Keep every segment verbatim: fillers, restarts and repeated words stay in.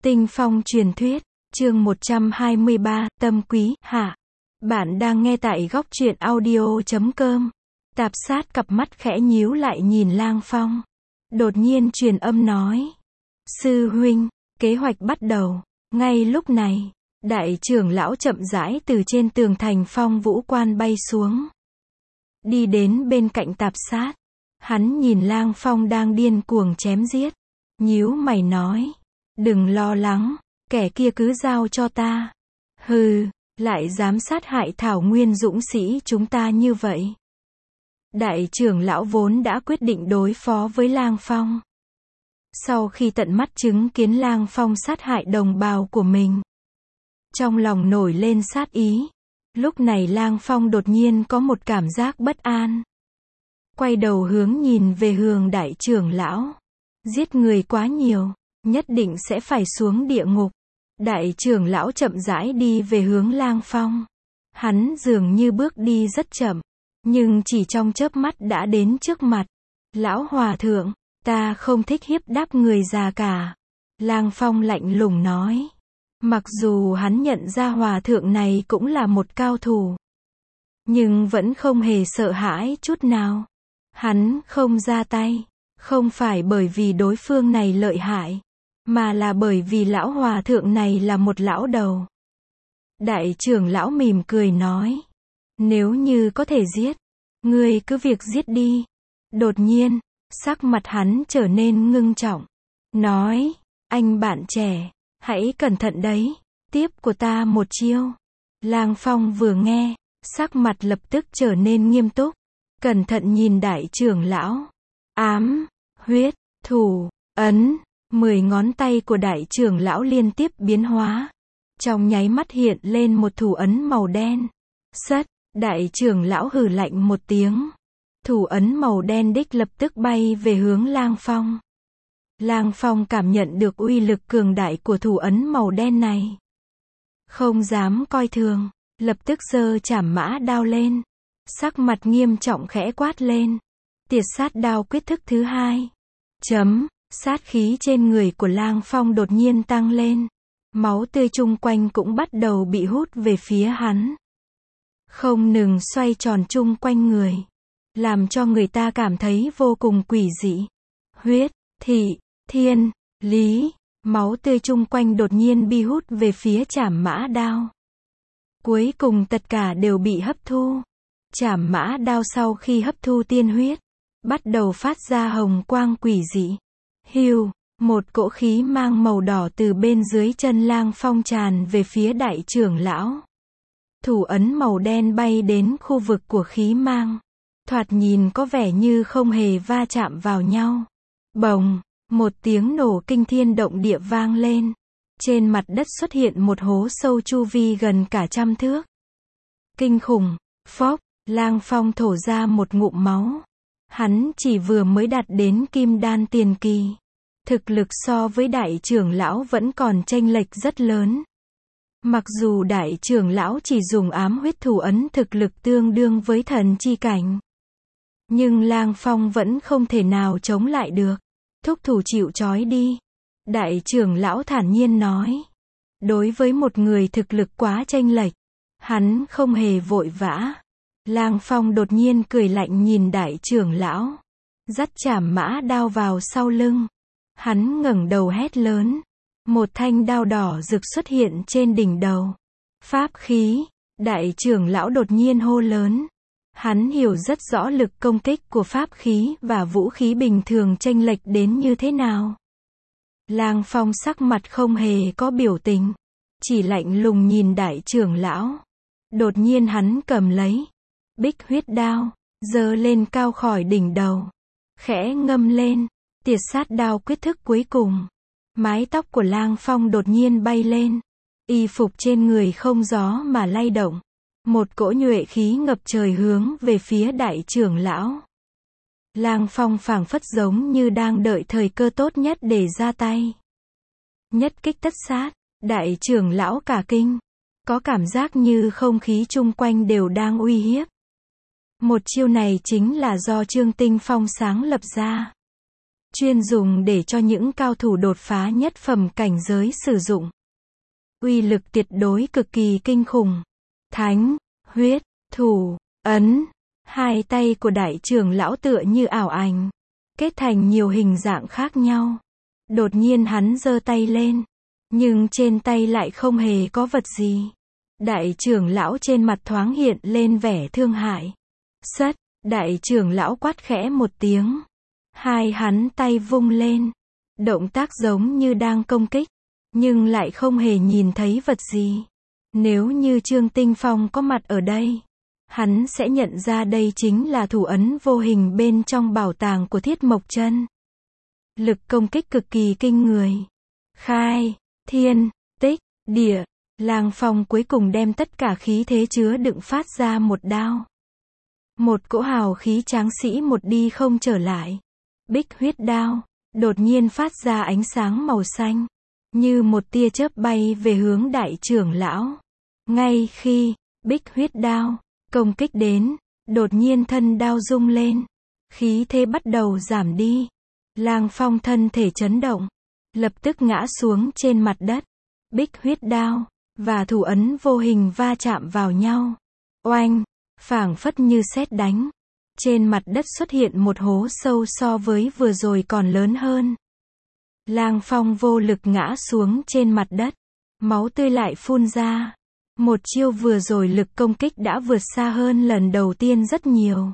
Tinh Phong truyền thuyết, chương một trăm hai mươi ba, Tâm Quý, hạ. Bạn đang nghe tại góc truyện audio chấm com. Tạp sát cặp mắt khẽ nhíu lại nhìn Lang Phong. Đột nhiên truyền âm nói. Sư huynh, kế hoạch bắt đầu. Ngay lúc này, đại trưởng lão chậm rãi từ trên tường thành Phong Vũ Quan bay xuống. Đi đến bên cạnh tạp sát. Hắn nhìn Lang Phong đang điên cuồng chém giết. Nhíu mày nói. Đừng lo lắng, kẻ kia cứ giao cho ta. Hừ, lại dám sát hại thảo nguyên dũng sĩ chúng ta như vậy. Đại trưởng lão vốn đã quyết định đối phó với Lang Phong. Sau khi tận mắt chứng kiến Lang Phong sát hại đồng bào của mình, trong lòng nổi lên sát ý. Lúc này Lang Phong đột nhiên có một cảm giác bất an. Quay đầu hướng nhìn về hướng đại trưởng lão. Giết người quá nhiều, nhất định sẽ phải xuống địa ngục. Đại trưởng lão chậm rãi đi về hướng Lang Phong. Hắn dường như bước đi rất chậm, nhưng chỉ trong chớp mắt đã đến trước mặt. Lão hòa thượng, ta không thích hiếp đáp người già cả. Lang Phong lạnh lùng nói. Mặc dù hắn nhận ra hòa thượng này cũng là một cao thủ, nhưng vẫn không hề sợ hãi chút nào. Hắn không ra tay, không phải bởi vì đối phương này lợi hại, mà là bởi vì lão hòa thượng này là một lão đầu. Đại trưởng lão mỉm cười nói. Nếu như có thể giết, ngươi cứ việc giết đi. Đột nhiên, sắc mặt hắn trở nên ngưng trọng. Nói, anh bạn trẻ, hãy cẩn thận đấy, tiếp của ta một chiêu. Lang Phong vừa nghe, sắc mặt lập tức trở nên nghiêm túc. Cẩn thận nhìn đại trưởng lão. Ám, huyết, thủ, ấn. Mười ngón tay của đại trưởng lão liên tiếp biến hóa. Trong nháy mắt hiện lên một thủ ấn màu đen. Sất, đại trưởng lão hừ lạnh một tiếng. Thủ ấn màu đen đích lập tức bay về hướng Lang Phong. Lang Phong cảm nhận được uy lực cường đại của thủ ấn màu đen này. Không dám coi thường, lập tức giơ trảm mã đao lên. Sắc mặt nghiêm trọng khẽ quát lên. Tiệt sát đao quyết thức thứ hai. Chấm. Sát khí trên người của Lang Phong đột nhiên tăng lên. Máu tươi chung quanh cũng bắt đầu bị hút về phía hắn. Không ngừng xoay tròn chung quanh người, làm cho người ta cảm thấy vô cùng quỷ dị. Huyết, thị, thiên, lý, máu tươi chung quanh đột nhiên bị hút về phía trảm mã đao. Cuối cùng tất cả đều bị hấp thu. Trảm mã đao sau khi hấp thu tiên huyết, bắt đầu phát ra hồng quang quỷ dị. Hiu, một cỗ khí mang màu đỏ từ bên dưới chân Lang Phong tràn về phía đại trưởng lão. Thủ ấn màu đen bay đến khu vực của khí mang. Thoạt nhìn có vẻ như không hề va chạm vào nhau. Bồng, một tiếng nổ kinh thiên động địa vang lên. Trên mặt đất xuất hiện một hố sâu chu vi gần cả trăm thước. Kinh khủng, phốc, Lang Phong thổ ra một ngụm máu. Hắn chỉ vừa mới đạt đến kim đan tiền kỳ. Thực lực so với đại trưởng lão vẫn còn chênh lệch rất lớn. Mặc dù đại trưởng lão chỉ dùng ám huyết thủ ấn thực lực tương đương với thần chi cảnh, nhưng Lang Phong vẫn không thể nào chống lại được. Thúc thủ chịu trói đi. Đại trưởng lão thản nhiên nói. Đối với một người thực lực quá chênh lệch, hắn không hề vội vã. Lang Phong đột nhiên cười lạnh nhìn đại trưởng lão. Dắt trảm mã đao vào sau lưng. Hắn ngẩng đầu hét lớn. Một thanh đao đỏ rực xuất hiện trên đỉnh đầu. Pháp khí. Đại trưởng lão đột nhiên hô lớn. Hắn hiểu rất rõ lực công kích của pháp khí và vũ khí bình thường chênh lệch đến như thế nào. Lang Phong sắc mặt không hề có biểu tình, chỉ lạnh lùng nhìn đại trưởng lão. Đột nhiên hắn cầm lấy bích huyết đao, giơ lên cao khỏi đỉnh đầu, khẽ ngâm lên. Tiệt sát đao quyết thức cuối cùng. Mái tóc của Lang Phong đột nhiên bay lên. Y phục trên người không gió mà lay động. Một cỗ nhuệ khí ngập trời hướng về phía đại trưởng lão. Lang Phong phảng phất giống như đang đợi thời cơ tốt nhất để ra tay. Nhất kích tất sát, đại trưởng lão cả kinh. Có cảm giác như không khí chung quanh đều đang uy hiếp. Một chiêu này chính là do Trương Tinh Phong sáng lập ra. chuyên dùng để cho những cao thủ đột phá nhất phẩm cảnh giới sử dụng. Uy lực tuyệt đối cực kỳ kinh khủng. Thánh, huyết, thủ, ấn. Hai tay của đại trưởng lão tựa như ảo ảnh, kết thành nhiều hình dạng khác nhau. Đột nhiên hắn giơ tay lên, nhưng trên tay lại không hề có vật gì. Đại trưởng lão trên mặt thoáng hiện lên vẻ thương hại. Sất, đại trưởng lão quát khẽ một tiếng. Hai hắn tay vung lên. Động tác giống như đang công kích, nhưng lại không hề nhìn thấy vật gì. Nếu như Trương Tinh Phong có mặt ở đây, hắn sẽ nhận ra đây chính là thủ ấn vô hình bên trong bảo tàng của Thiết Mộc Chân. Lực công kích cực kỳ kinh người. Khai, thiên, tích, địa. Lang Phong cuối cùng đem tất cả khí thế chứa đựng phát ra một đao. Một cỗ hào khí tráng sĩ một đi không trở lại. Bích huyết đao, đột nhiên phát ra ánh sáng màu xanh, như một tia chớp bay về hướng đại trưởng lão. Ngay khi bích huyết đao công kích đến, đột nhiên thân đao rung lên, khí thế bắt đầu giảm đi. Lang Phong thân thể chấn động, lập tức ngã xuống trên mặt đất. Bích huyết đao và thủ ấn vô hình va chạm vào nhau. Oanh, phảng phất như sét đánh. Trên mặt đất xuất hiện một hố sâu so với vừa rồi còn lớn hơn. Lang Phong vô lực ngã xuống trên mặt đất. Máu tươi lại phun ra. Một chiêu vừa rồi lực công kích đã vượt xa hơn lần đầu tiên rất nhiều.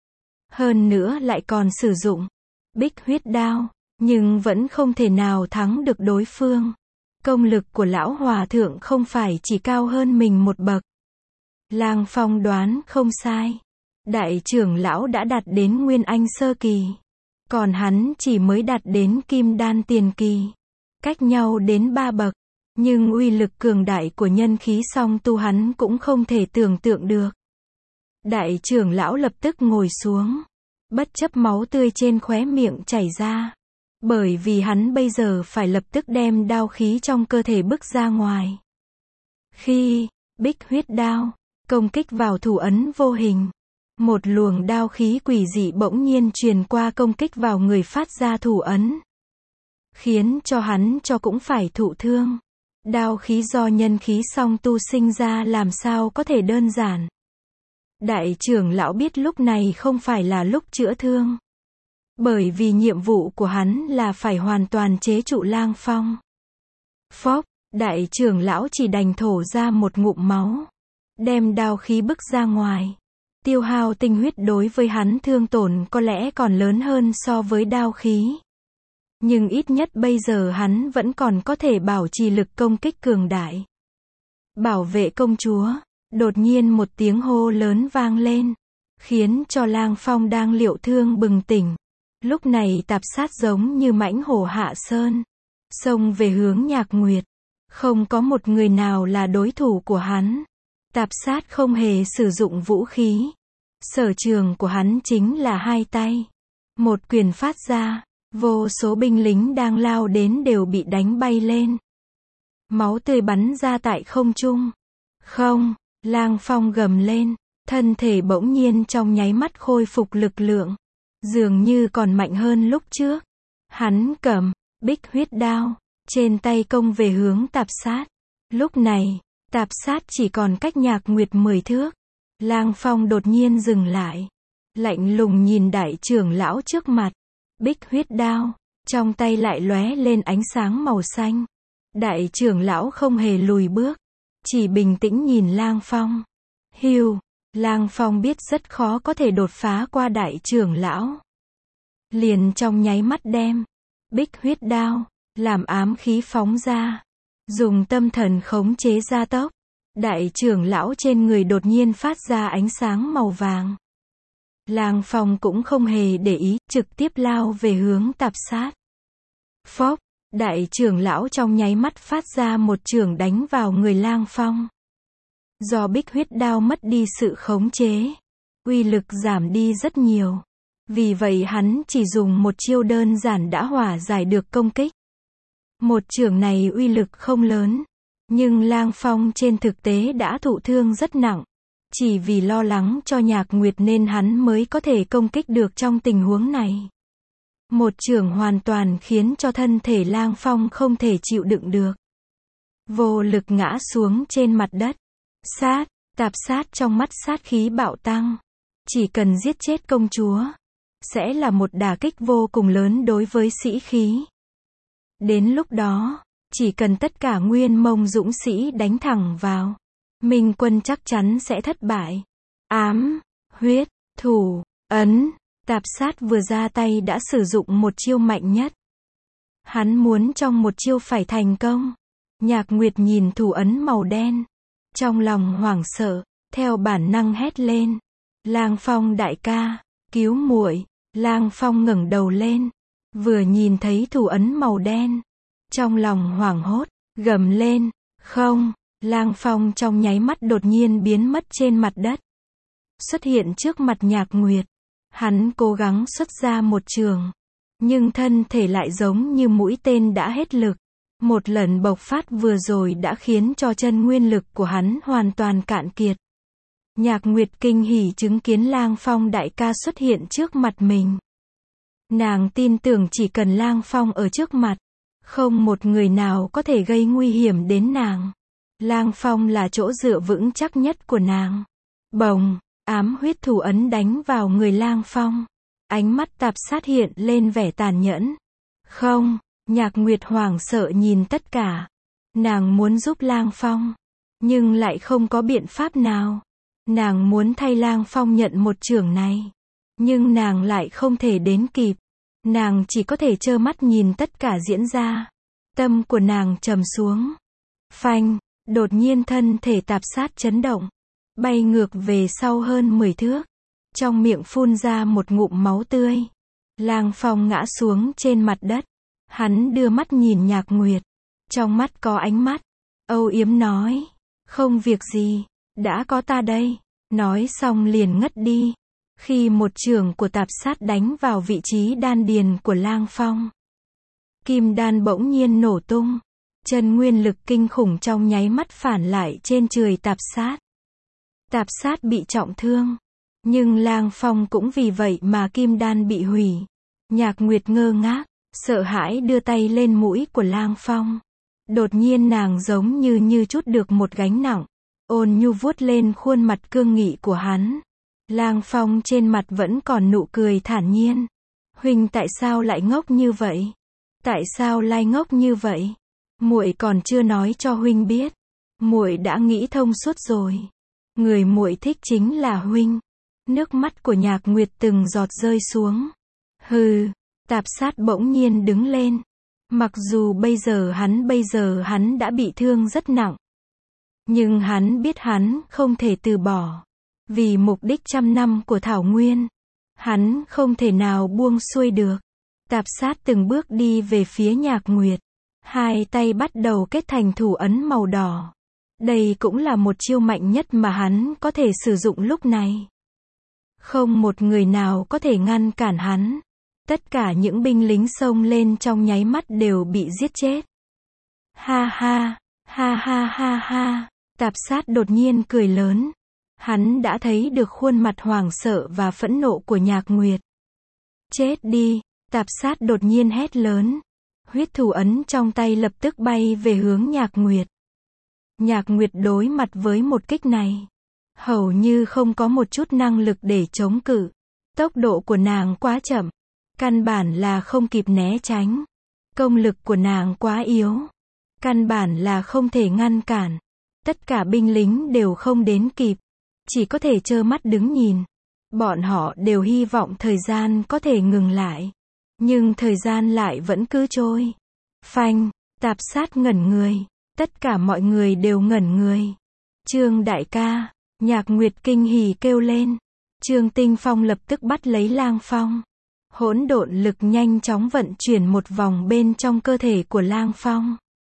Hơn nữa lại còn sử dụng bích huyết đao, nhưng vẫn không thể nào thắng được đối phương. Công lực của lão hòa thượng không phải chỉ cao hơn mình một bậc. Lang Phong đoán không sai. Đại trưởng lão đã đạt đến Nguyên Anh sơ kỳ, còn hắn chỉ mới đạt đến Kim Đan tiền kỳ. Cách nhau đến ba bậc, nhưng uy lực cường đại của nhân khí song tu hắn cũng không thể tưởng tượng được. Đại trưởng lão lập tức ngồi xuống, bất chấp máu tươi trên khóe miệng chảy ra. Bởi vì hắn bây giờ phải lập tức đem đao khí trong cơ thể bức ra ngoài. Khi bích huyết đao công kích vào thủ ấn vô hình, một luồng đao khí quỷ dị bỗng nhiên truyền qua công kích vào người phát ra thủ ấn, khiến cho hắn cho cũng phải thụ thương. Đao khí do nhân khí song tu sinh ra làm sao có thể đơn giản. Đại trưởng lão biết lúc này không phải là lúc chữa thương, bởi vì nhiệm vụ của hắn là phải hoàn toàn chế trụ Lang Phong. Phốc, đại trưởng lão chỉ đành thổ ra một ngụm máu, đem đao khí bức ra ngoài. Tiêu hao tinh huyết đối với hắn thương tổn có lẽ còn lớn hơn so với đao khí. Nhưng ít nhất bây giờ hắn vẫn còn có thể bảo trì lực công kích cường đại. Bảo vệ công chúa, đột nhiên một tiếng hô lớn vang lên, khiến cho Lang Phong đang liệu thương bừng tỉnh. Lúc này Tạp Sát giống như mãnh hổ hạ sơn, xông về hướng Nhạc Nguyệt. Không có một người nào là đối thủ của hắn. Tạp Sát không hề sử dụng vũ khí. Sở trường của hắn chính là hai tay. Một quyền phát ra, vô số binh lính đang lao đến đều bị đánh bay lên. Máu tươi bắn ra tại không trung. Không, Lang Phong gầm lên, thân thể bỗng nhiên trong nháy mắt khôi phục lực lượng, dường như còn mạnh hơn lúc trước. Hắn cầm bích huyết đao, trên tay công về hướng Tạp Sát. Lúc này, Tạp Sát chỉ còn cách Nhạc Nguyệt mười thước. Lang Phong đột nhiên dừng lại, lạnh lùng nhìn đại trưởng lão trước mặt. Bích huyết đao, trong tay lại lóe lên ánh sáng màu xanh. Đại trưởng lão không hề lùi bước, chỉ bình tĩnh nhìn Lang Phong. Hiu, Lang Phong biết rất khó có thể đột phá qua đại trưởng lão. Liền trong nháy mắt đem bích huyết đao làm ám khí phóng ra, dùng tâm thần khống chế gia tốc. Đại trưởng lão trên người đột nhiên phát ra ánh sáng màu vàng. Lang Phong cũng không hề để ý, trực tiếp lao về hướng Tạp Sát. Phốc, đại trưởng lão trong nháy mắt phát ra một chưởng đánh vào người Lang Phong. Do bích huyết đao mất đi sự khống chế, uy lực giảm đi rất nhiều. Vì vậy hắn chỉ dùng một chiêu đơn giản đã hòa giải được công kích. Một chưởng này uy lực không lớn, nhưng Lang Phong trên thực tế đã thụ thương rất nặng. Chỉ vì lo lắng cho Nhạc Nguyệt nên hắn mới có thể công kích được trong tình huống này. Một chưởng hoàn toàn khiến cho thân thể Lang Phong không thể chịu đựng được. Vô lực ngã xuống trên mặt đất. Sát, Tạp Sát trong mắt sát khí bạo tăng. Chỉ cần giết chết công chúa, sẽ là một đả kích vô cùng lớn đối với sĩ khí. Đến lúc đó, chỉ cần tất cả Nguyên Mông dũng sĩ đánh thẳng vào, Minh quân chắc chắn sẽ thất bại. Ám, huyết, thủ, ấn. Tạp Sát vừa ra tay đã sử dụng một chiêu mạnh nhất. Hắn muốn trong một chiêu phải thành công. Nhạc Nguyệt nhìn thủ ấn màu đen, trong lòng hoảng sợ, theo bản năng hét lên. Lang Phong đại ca, cứu muội. Lang Phong ngẩng đầu lên, vừa nhìn thấy thủ ấn màu đen, trong lòng hoảng hốt, gầm lên, không. Lang Phong trong nháy mắt đột nhiên biến mất trên mặt đất, xuất hiện trước mặt Nhạc Nguyệt. Hắn cố gắng xuất ra một trường, nhưng thân thể lại giống như mũi tên đã hết lực. Một lần bộc phát vừa rồi đã khiến cho chân nguyên lực của hắn hoàn toàn cạn kiệt. Nhạc Nguyệt kinh hỉ chứng kiến Lang Phong đại ca xuất hiện trước mặt mình. Nàng tin tưởng chỉ cần Lang Phong ở trước mặt, không một người nào có thể gây nguy hiểm đến nàng. Lang Phong là chỗ dựa vững chắc nhất của nàng. Bồng, ám huyết thủ ấn đánh vào người Lang Phong. Ánh mắt Tạp Sát hiện lên vẻ tàn nhẫn. Không, Nhạc Nguyệt hoảng sợ nhìn tất cả. Nàng muốn giúp Lang Phong, nhưng lại không có biện pháp nào. Nàng muốn thay Lang Phong nhận một chưởng này, nhưng nàng lại không thể đến kịp. Nàng chỉ có thể trơ mắt nhìn tất cả diễn ra. Tâm của nàng trầm xuống. Phanh, đột nhiên thân thể Tạp Sát chấn động, bay ngược về sau hơn mười thước. Trong miệng phun ra một ngụm máu tươi. Lang Phong ngã xuống trên mặt đất. Hắn đưa mắt nhìn Nhạc Nguyệt. Trong mắt có ánh mắt âu yếm nói, không việc gì, đã có ta đây. Nói xong liền ngất đi. Khi một chưởng của Tạp Sát đánh vào vị trí đan điền của Lang Phong, kim đan bỗng nhiên nổ tung. Chân nguyên lực kinh khủng trong nháy mắt phản lại trên người Tạp Sát. Tạp Sát bị trọng thương, nhưng Lang Phong cũng vì vậy mà kim đan bị hủy. Nhạc Nguyệt ngơ ngác, sợ hãi đưa tay lên mũi của Lang Phong. Đột nhiên nàng giống như như trút được một gánh nặng, ôn nhu vuốt lên khuôn mặt cương nghị của hắn. Lang Phong trên mặt vẫn còn nụ cười thản nhiên. Huynh tại sao lại ngốc như vậy? Tại sao lại ngốc như vậy? Muội còn chưa nói cho huynh biết. Muội đã nghĩ thông suốt rồi. Người muội thích chính là huynh. Nước mắt của Nhạc Nguyệt từng giọt rơi xuống. Hừ, Tạp Sát bỗng nhiên đứng lên. Mặc dù bây giờ hắn bây giờ hắn đã bị thương rất nặng, nhưng hắn biết hắn không thể từ bỏ. Vì mục đích trăm năm của Thảo Nguyên, hắn không thể nào buông xuôi được. Tạp Sát từng bước đi về phía Nhạc Nguyệt. Hai tay bắt đầu kết thành thủ ấn màu đỏ. Đây cũng là một chiêu mạnh nhất mà hắn có thể sử dụng lúc này. Không một người nào có thể ngăn cản hắn. Tất cả những binh lính xông lên trong nháy mắt đều bị giết chết. Ha ha, ha ha ha ha. Tạp Sát đột nhiên cười lớn. Hắn đã thấy được khuôn mặt hoảng sợ và phẫn nộ của Nhạc Nguyệt. Chết đi, Tạp Sát đột nhiên hét lớn. Huyết thủ ấn trong tay lập tức bay về hướng Nhạc Nguyệt. Nhạc Nguyệt đối mặt với một kích này, hầu như không có một chút năng lực để chống cự. Tốc độ của nàng quá chậm, căn bản là không kịp né tránh. Công lực của nàng quá yếu, căn bản là không thể ngăn cản. Tất cả binh lính đều không đến kịp, chỉ có thể trơ mắt đứng nhìn. Bọn họ đều hy vọng thời gian có thể ngừng lại, nhưng thời gian lại vẫn cứ trôi. Phanh, Tạp Sát ngẩn người, tất cả mọi người đều ngẩn người. Trương đại ca, Nhạc Nguyệt kinh hỉ kêu lên. Trương Tinh Phong lập tức bắt lấy Lang Phong. Hỗn độn lực nhanh chóng vận chuyển một vòng bên trong cơ thể của Lang Phong.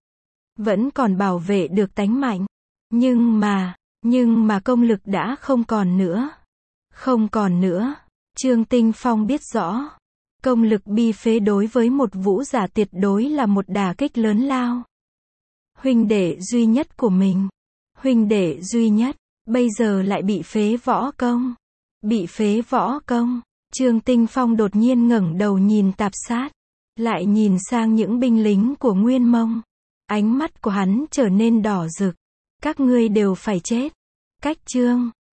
Vẫn còn bảo vệ được tánh mạnh. Nhưng mà, nhưng mà công lực đã không còn nữa. Không còn nữa. Trương Tinh Phong biết rõ. Công lực bi phế đối với một vũ giả tuyệt đối là một đả kích lớn lao. Huynh đệ duy nhất của mình. Huynh đệ duy nhất, bây giờ lại bị phế võ công. Bị phế võ công. Trương Tinh Phong đột nhiên ngẩng đầu nhìn Tạp Sát, lại nhìn sang những binh lính của Nguyên Mông. Ánh mắt của hắn trở nên đỏ rực. Các ngươi đều phải chết. Cách chương